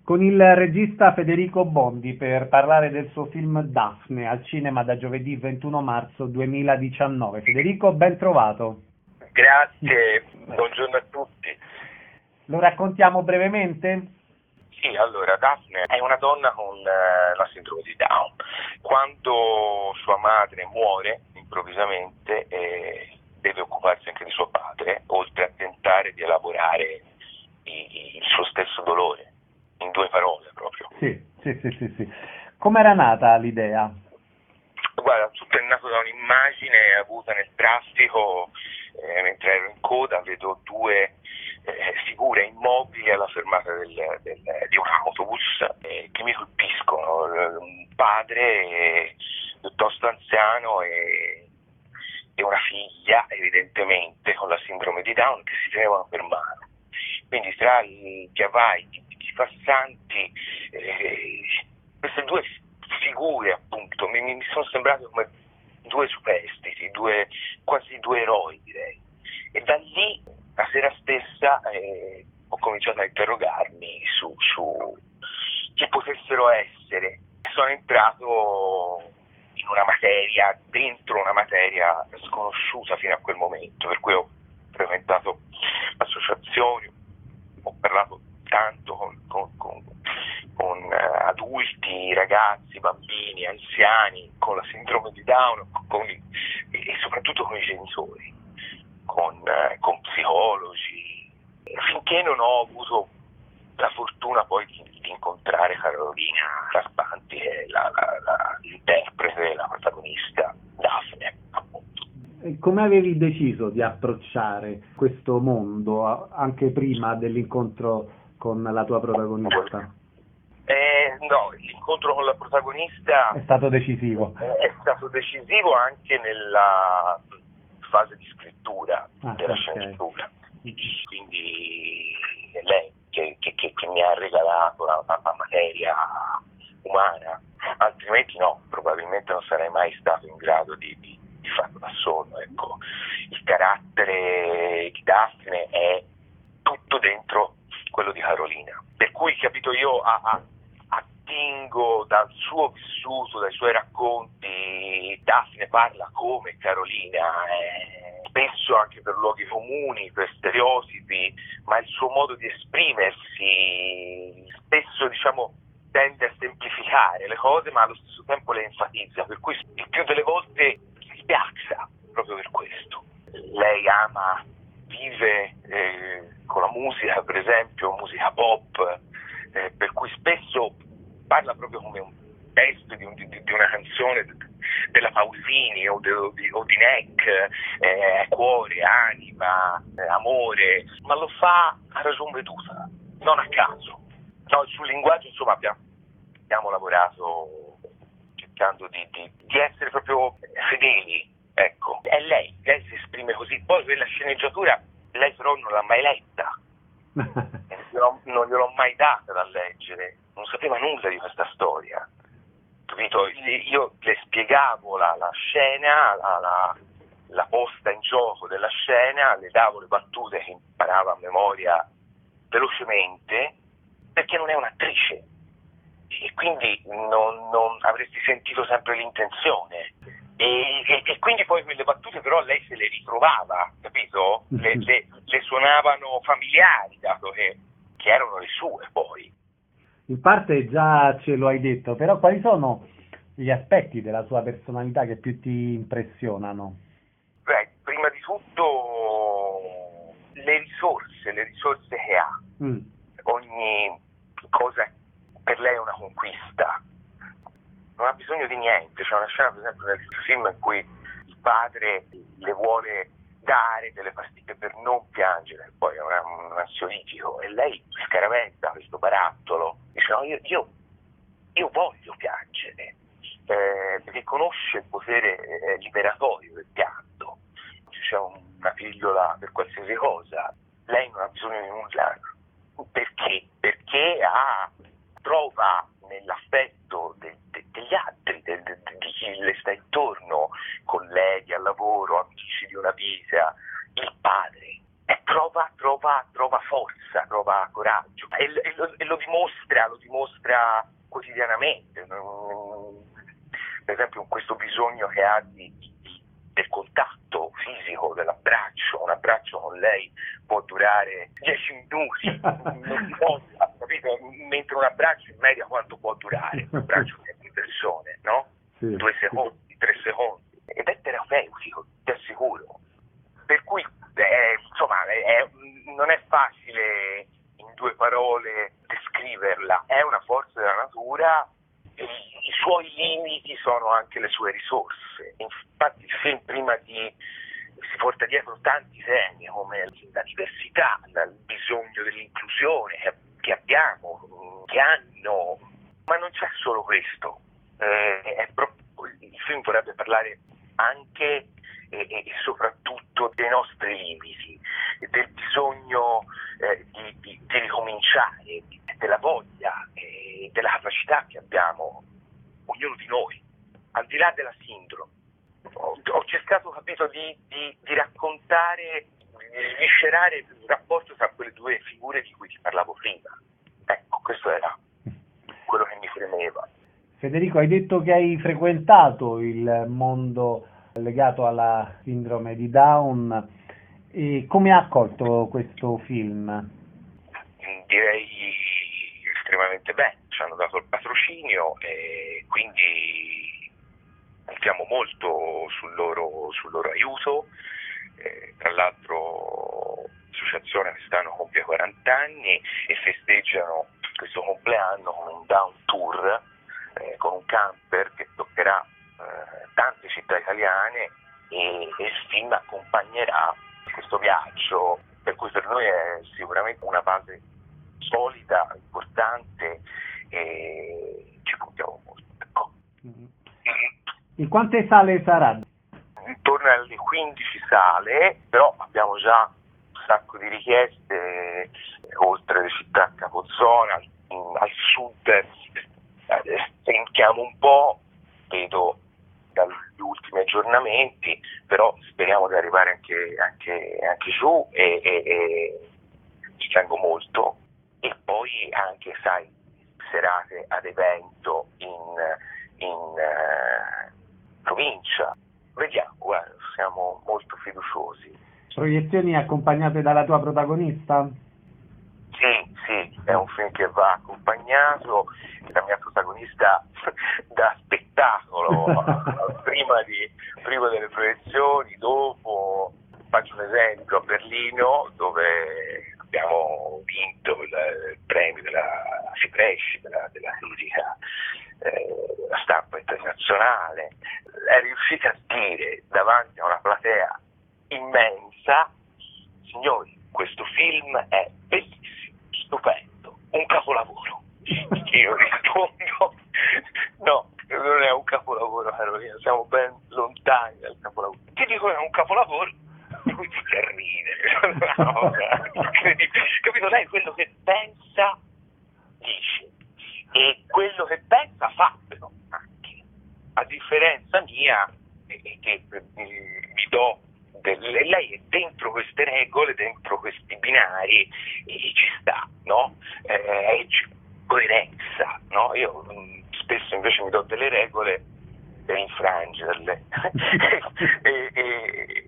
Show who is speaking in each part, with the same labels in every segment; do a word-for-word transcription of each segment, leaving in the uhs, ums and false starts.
Speaker 1: con il regista Federico Bondi per parlare del suo film Daphne, al cinema da giovedì ventuno marzo duemiladiciannove. Federico, ben trovato.
Speaker 2: Grazie, buongiorno a tutti.
Speaker 1: Lo raccontiamo brevemente?
Speaker 2: Sì, allora, Daphne è una donna con eh, la sindrome di Down. Quando sua madre muore improvvisamente eh, deve occuparsi anche di suo padre, oltre a tentare di elaborare i, il suo stesso dolore, in due parole proprio.
Speaker 1: Sì, sì, sì, sì, sì. Com'era nata l'idea?
Speaker 2: Guarda, tutto è nato da un'immagine avuta nel traffico, eh, mentre ero in coda, vedo due eh, figure immobili alla fermata del, del, di un autobus eh, che mi colpiscono. Un padre eh, piuttosto anziano e, e una figlia, evidentemente, con la sindrome di Down, che si tenevano per mano. Quindi tra i chiavai, i, i passanti, eh, queste due figure appunto mi, mi sono sembrate come due superstiti, due, quasi due eroi direi. E da lì, la sera stessa, eh, ho cominciato a interrogarmi su, su chi potessero essere. Sono entrato in una materia, dentro una materia sconosciuta fino a quel momento, per cui ho frequentato associazioni, ho parlato tanto con, con, con, con uh, adulti, ragazzi, bambini, anziani con la sindrome di Down con i, e soprattutto con i genitori, con, uh, con psicologi, finché non ho avuto la fortuna poi di, di incontrare Carolina Raspanti, che è la, la, la, l'interprete, la protagonista Daphne, appunto.
Speaker 1: Come avevi deciso di approcciare questo mondo anche prima dell'incontro con la tua protagonista?
Speaker 2: Eh, no, l'incontro con la protagonista
Speaker 1: è stato decisivo.
Speaker 2: È stato decisivo anche nella fase di scrittura ah, della okay. sceneggiatura. Quindi è lei che, che, che, che mi ha regalato la, la, la materia umana, altrimenti no, probabilmente non sarei mai stato in grado di, di, di farlo da solo. Ecco. Il carattere di Daphne è tutto dentro quello di Carolina, per cui, capito, io a, a, attingo dal suo vissuto, dai suoi racconti. Daphne parla come Carolina, eh, spesso anche per luoghi comuni, per stereotipi, ma il suo modo di esprimersi spesso, diciamo, tende a semplificare le cose, ma allo stesso tempo le enfatizza, per cui il più delle volte si spiazza proprio per questo. Lei ama, vive eh, con la musica, per esempio, musica pop, eh, per cui spesso parla proprio come un testo di, un, di, di una canzone della Pausini o, de, o, di, o di Neck, eh, cuore, anima, eh, amore, ma lo fa a ragion veduta, non a caso. No, sul linguaggio, insomma, abbiamo, abbiamo lavorato cercando di, di, di essere proprio fedeli. Ecco, è lei, lei si esprime così. Poi quella sceneggiatura lei però non l'ha mai letta, non, non gliel'ho mai data da leggere, non sapeva nulla di questa storia, capito? Io le spiegavo la, la scena, la, la, la posta in gioco della scena, le davo le battute che imparava a memoria velocemente, perché non è un'attrice e quindi non, non avresti sentito sempre l'intenzione. E, e, e quindi poi quelle battute però lei se le ritrovava, capito? Le, le, le suonavano familiari, dato che, che erano le sue poi.
Speaker 1: In parte già ce lo hai detto, però quali sono gli aspetti della sua personalità che più ti impressionano?
Speaker 2: Beh, prima di tutto le risorse, le risorse che ha. Mm. Ogni cosa per lei è una conquista. Non ha bisogno di niente. C'è una scena, per esempio, nel film in cui il padre le vuole dare delle pasticche per non piangere, poi è un, un ansiolitico, e lei scaraventa questo barattolo, dice no, io, io, io voglio piangere, eh, perché conosce il potere eh, liberatorio del pianto. C'è un, una pillola per qualsiasi cosa, lei non ha bisogno di nulla. Perché? Perché ha, trova nell'affetto de, de, degli altri, de, de, de, di chi le sta intorno, colleghi al lavoro, amici di una vita, il padre, e trova, trova, trova forza, trova coraggio, e, e, lo, e lo dimostra dimostra, lo dimostra quotidianamente. Per esempio questo bisogno che ha di, di, del contatto fisico, dell'abbraccio. Un abbraccio con lei può durare dieci minuti, non si può, capito? Mentre un abbraccio in media quanto può durare? Un abbraccio di persone, no?
Speaker 1: Sì,
Speaker 2: Due secondi, sì. tre secondi. Ed è terapeutico, ti assicuro. Per cui, eh, insomma, è, non è facile in due parole descriverla. È una forza della natura. I suoi limiti sono anche le sue risorse. Infatti il film prima di si porta dietro tanti temi come la diversità, il bisogno dell'inclusione che, che abbiamo, che hanno, ma non c'è solo questo. Eh, è proprio, il film vorrebbe parlare anche e, e soprattutto dei nostri limiti, del bisogno eh, di, di, di ricominciare, della voglia e della capacità che abbiamo ognuno di noi, al di là della sindrome. Ho, ho cercato, capito, di, di, di raccontare, di sviscerare il rapporto tra quelle due figure di cui ti parlavo prima. Ecco, questo era quello che mi premeva.
Speaker 1: Federico, hai detto che hai frequentato il mondo legato alla sindrome di Down. E come ha accolto questo film?
Speaker 2: Direi estremamente bene, ci hanno dato il patrocinio e quindi contiamo molto sul loro, sul loro aiuto. Eh, tra l'altro l'associazione quest'anno compie quaranta anni e festeggiano questo compleanno con un Down Tour, eh, con un camper che toccherà eh, tante città italiane e, e il film accompagnerà questo viaggio, per cui per noi è sicuramente una base solida, importante e ci puntiamo molto. Ecco.
Speaker 1: In quante sale sarà?
Speaker 2: Intorno alle quindici sale, però abbiamo già un sacco di richieste, oltre le città capozona, al sud eh, sentiamo un po', vedo dagli ultimi aggiornamenti, però speriamo di arrivare anche, anche, anche giù e, e, e ci tengo molto. E poi anche, sai, serate ad evento in, in uh, provincia. Vediamo, guarda, siamo molto fiduciosi.
Speaker 1: Proiezioni accompagnate dalla tua protagonista?
Speaker 2: Sì, sì, è un film che va accompagnato, la mia protagonista da spettacolo, prima, di, prima delle proiezioni, dopo. Faccio un esempio, a Berlino, dove abbiamo vinto il, il premio della Cipresci, della, della critica, eh, della stampa internazionale, è riuscita a dire davanti a una platea immensa: signori, questo film è bellissimo, stupendo, un capolavoro. Io rispondo: no, non è un capolavoro, Carolina, siamo ben lontani dal capolavoro. Ti dico che è un capolavoro, di cui ti fa ridere. No, capito? Lei quello che pensa dice, e quello che pensa fa, però anche. A differenza mia, che, che mi do, lei è dentro queste regole, dentro questi binari, e ci sta, no? Eh, coerenza, no? Io mh, spesso invece mi do delle regole per infrangerle. e, e,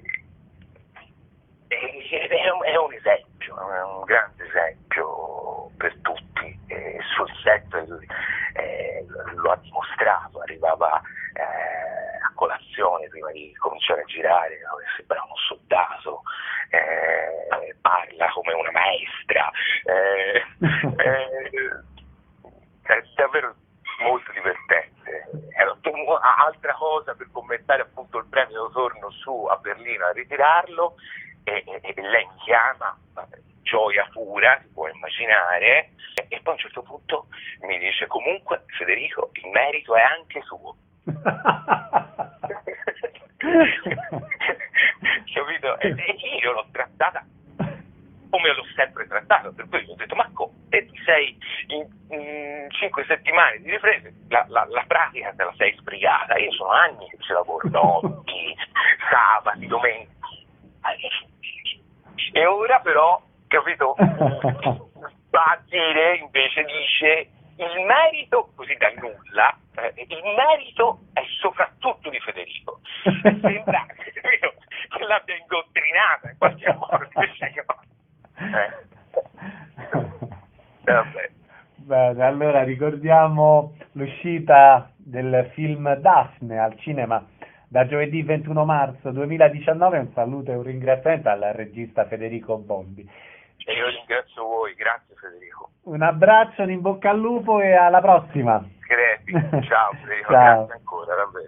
Speaker 2: e, è, un, è un esempio, è un grande esempio per tutti. E sul set eh, lo ha dimostrato, arrivava eh, a colazione prima di cominciare a girare, no? Sembrava un soldato, eh, parla come una maestra, eh, eh, è davvero molto divertente. Altra cosa per commentare appunto il premio, torno su a Berlino a ritirarlo e, e, e lei mi chiama, gioia pura, si può immaginare, e poi a un certo punto mi dice: comunque Federico, il merito è anche suo. Capito? E, e io l'ho trattata come l'ho sempre trattato, per cui gli ho detto: Marco, te ti sei in, in cinque settimane di riprese, la, la, la pratica te la sei sbrigata, io sono anni che ci lavoro, notti, sabati, domeniche, e ora però, capito, va a dire, invece dice il merito, così da nulla, eh, il merito è soprattutto di Federico. Sembra capito, che l'abbia indottrinata in qualche modo. eh. Vabbè.
Speaker 1: Bene, allora ricordiamo l'uscita del film Daphne al cinema da giovedì ventuno marzo duemiladiciannove. Un saluto e un ringraziamento al regista Federico Bondi.
Speaker 2: E io ringrazio voi, grazie Federico.
Speaker 1: Un abbraccio, un in bocca al lupo e alla prossima.
Speaker 2: Crepi, ciao Federico,
Speaker 1: Ciao.
Speaker 2: grazie ancora, davvero.